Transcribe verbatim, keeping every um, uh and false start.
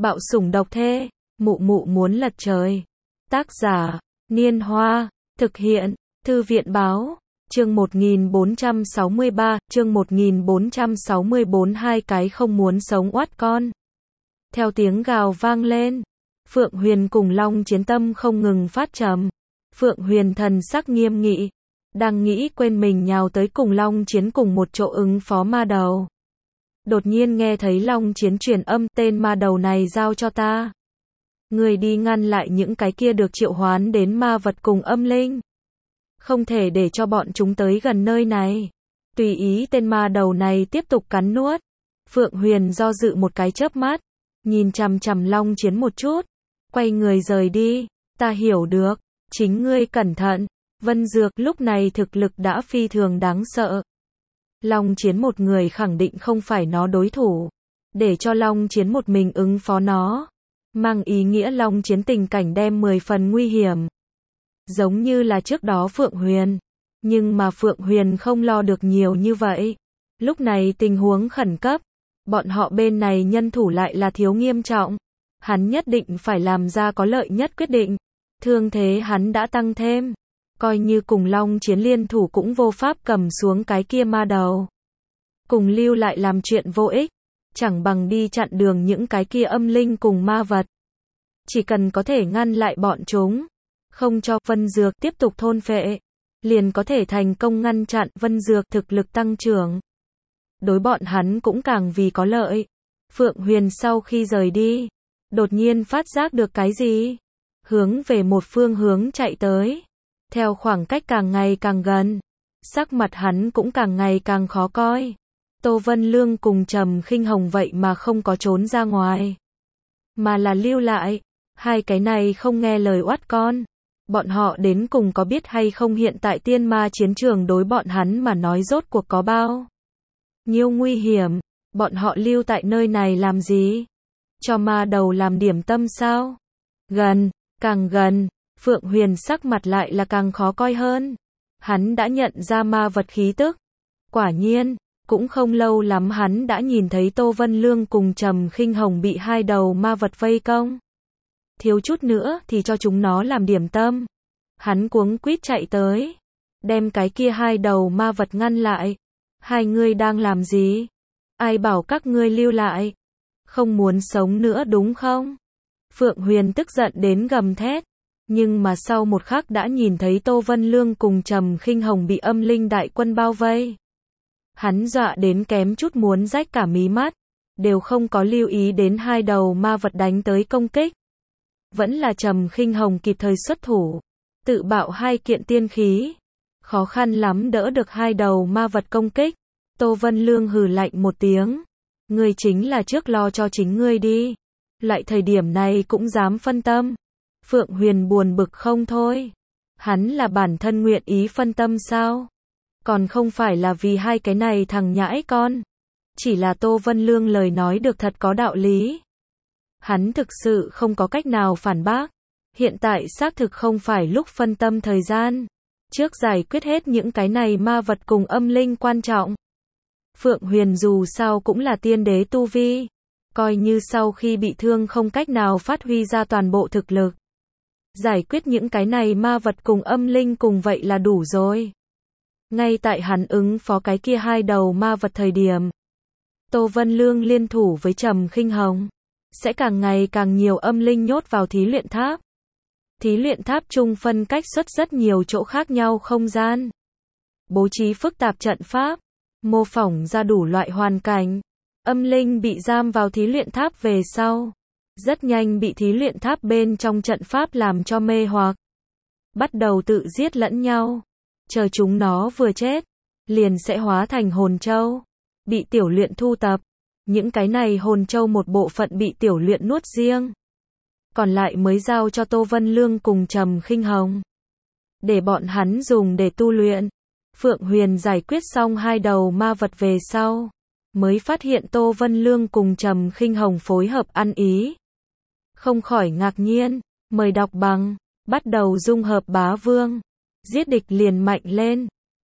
Bạo sủng độc thê, mụ mụ muốn lật trời. Tác giả, Niên Hoa, thực hiện, Thư viện báo, chương một nghìn bốn trăm sáu mươi ba, chương một nghìn bốn trăm sáu mươi bốn hai cái không muốn sống oát con. Theo tiếng gào vang lên, Phượng Huyền cùng Long Chiến tâm không ngừng phát trầm. Phượng Huyền thần sắc nghiêm nghị, đang nghĩ quên mình nhào tới cùng Long Chiến cùng một chỗ ứng phó ma đầu. Đột nhiên nghe thấy Long Chiến truyền âm, tên ma đầu này giao cho ta. Người đi ngăn lại những cái kia được triệu hoán đến ma vật cùng âm linh. Không thể để cho bọn chúng tới gần nơi này. Tùy ý tên ma đầu này tiếp tục cắn nuốt. Phượng Huyền do dự một cái chớp mắt, nhìn chằm chằm Long Chiến một chút, quay người rời đi. Ta hiểu được, chính ngươi cẩn thận. Vân Dược lúc này thực lực đã phi thường đáng sợ. Long Chiến một người khẳng định không phải nó đối thủ. Để cho Long Chiến một mình ứng phó nó, mang ý nghĩa Long Chiến tình cảnh đem mười phần nguy hiểm. Giống như là trước đó Phượng Huyền. Nhưng mà Phượng Huyền không lo được nhiều như vậy. Lúc này tình huống khẩn cấp. Bọn họ bên này nhân thủ lại là thiếu nghiêm trọng. Hắn nhất định phải làm ra có lợi nhất quyết định. Thương thế hắn đã tăng thêm. Coi như cùng Long Chiến liên thủ cũng vô pháp cầm xuống cái kia ma đầu. Cùng lưu lại làm chuyện vô ích. Chẳng bằng đi chặn đường những cái kia âm linh cùng ma vật. Chỉ cần có thể ngăn lại bọn chúng, không cho Vân Dược tiếp tục thôn phệ, liền có thể thành công ngăn chặn Vân Dược thực lực tăng trưởng. Đối bọn hắn cũng càng vì có lợi. Phượng Huyền sau khi rời đi, đột nhiên phát giác được cái gì, hướng về một phương hướng chạy tới. Theo khoảng cách càng ngày càng gần, sắc mặt hắn cũng càng ngày càng khó coi. Tô Vân Lương cùng Trầm Khinh Hồng vậy mà không có trốn ra ngoài, mà là lưu lại. Hai cái này không nghe lời oát con. Bọn họ đến cùng có biết hay không hiện tại tiên ma chiến trường đối bọn hắn mà nói rốt cuộc có bao nhiêu nguy hiểm. Bọn họ lưu tại nơi này làm gì? Cho ma đầu làm điểm tâm sao? Gần, càng gần, Phượng Huyền sắc mặt lại là càng khó coi hơn. Hắn đã nhận ra ma vật khí tức. Quả nhiên, cũng không lâu lắm hắn đã nhìn thấy Tô Vân Lương cùng Trầm Khinh Hồng bị hai đầu ma vật vây công. Thiếu chút nữa thì cho chúng nó làm điểm tâm. Hắn cuống quýt chạy tới, đem cái kia hai đầu ma vật ngăn lại. Hai ngươi đang làm gì? Ai bảo các ngươi lưu lại? Không muốn sống nữa đúng không? Phượng Huyền tức giận đến gầm thét. Nhưng mà sau một khắc đã nhìn thấy Tô Vân Lương cùng Trầm Khinh Hồng bị âm linh đại quân bao vây. Hắn dọa đến kém chút muốn rách cả mí mắt, đều không có lưu ý đến hai đầu ma vật đánh tới công kích. Vẫn là Trầm Khinh Hồng kịp thời xuất thủ, tự bạo hai kiện tiên khí, khó khăn lắm đỡ được hai đầu ma vật công kích. Tô Vân Lương hừ lạnh một tiếng, ngươi chính là trước lo cho chính ngươi đi, lại thời điểm này cũng dám phân tâm. Phượng Huyền buồn bực không thôi, hắn là bản thân nguyện ý phân tâm sao? Còn không phải là vì hai cái này thằng nhãi con. Chỉ là Tô Vân Lương lời nói được thật có đạo lý. Hắn thực sự không có cách nào phản bác. Hiện tại xác thực không phải lúc phân tâm thời gian. Trước giải quyết hết những cái này ma vật cùng âm linh quan trọng. Phượng Huyền dù sao cũng là tiên đế tu vi. Coi như sau khi bị thương không cách nào phát huy ra toàn bộ thực lực. Giải quyết những cái này ma vật cùng âm linh cùng vậy là đủ rồi. Ngay tại hắn ứng phó cái kia hai đầu ma vật thời điểm, Tô Vân Lương liên thủ với Trầm Khinh Hồng, sẽ càng ngày càng nhiều âm linh nhốt vào thí luyện tháp. Thí luyện tháp chung phân cách xuất rất nhiều chỗ khác nhau không gian. Bố trí phức tạp trận pháp, mô phỏng ra đủ loại hoàn cảnh. Âm linh bị giam vào thí luyện tháp về sau, rất nhanh bị thí luyện tháp bên trong trận pháp làm cho mê hoặc. Bắt đầu tự giết lẫn nhau. Chờ chúng nó vừa chết, liền sẽ hóa thành hồn châu, bị tiểu luyện thu tập. Những cái này hồn châu một bộ phận bị tiểu luyện nuốt riêng, còn lại mới giao cho Tô Vân Lương cùng Trầm Khinh Hồng, để bọn hắn dùng để tu luyện. Phượng Huyền giải quyết xong hai đầu ma vật về sau, mới phát hiện Tô Vân Lương cùng Trầm Khinh Hồng phối hợp ăn ý. Không khỏi ngạc nhiên, mời đọc bằng, bắt đầu dung hợp bá vương. Giết địch liền mạnh lên.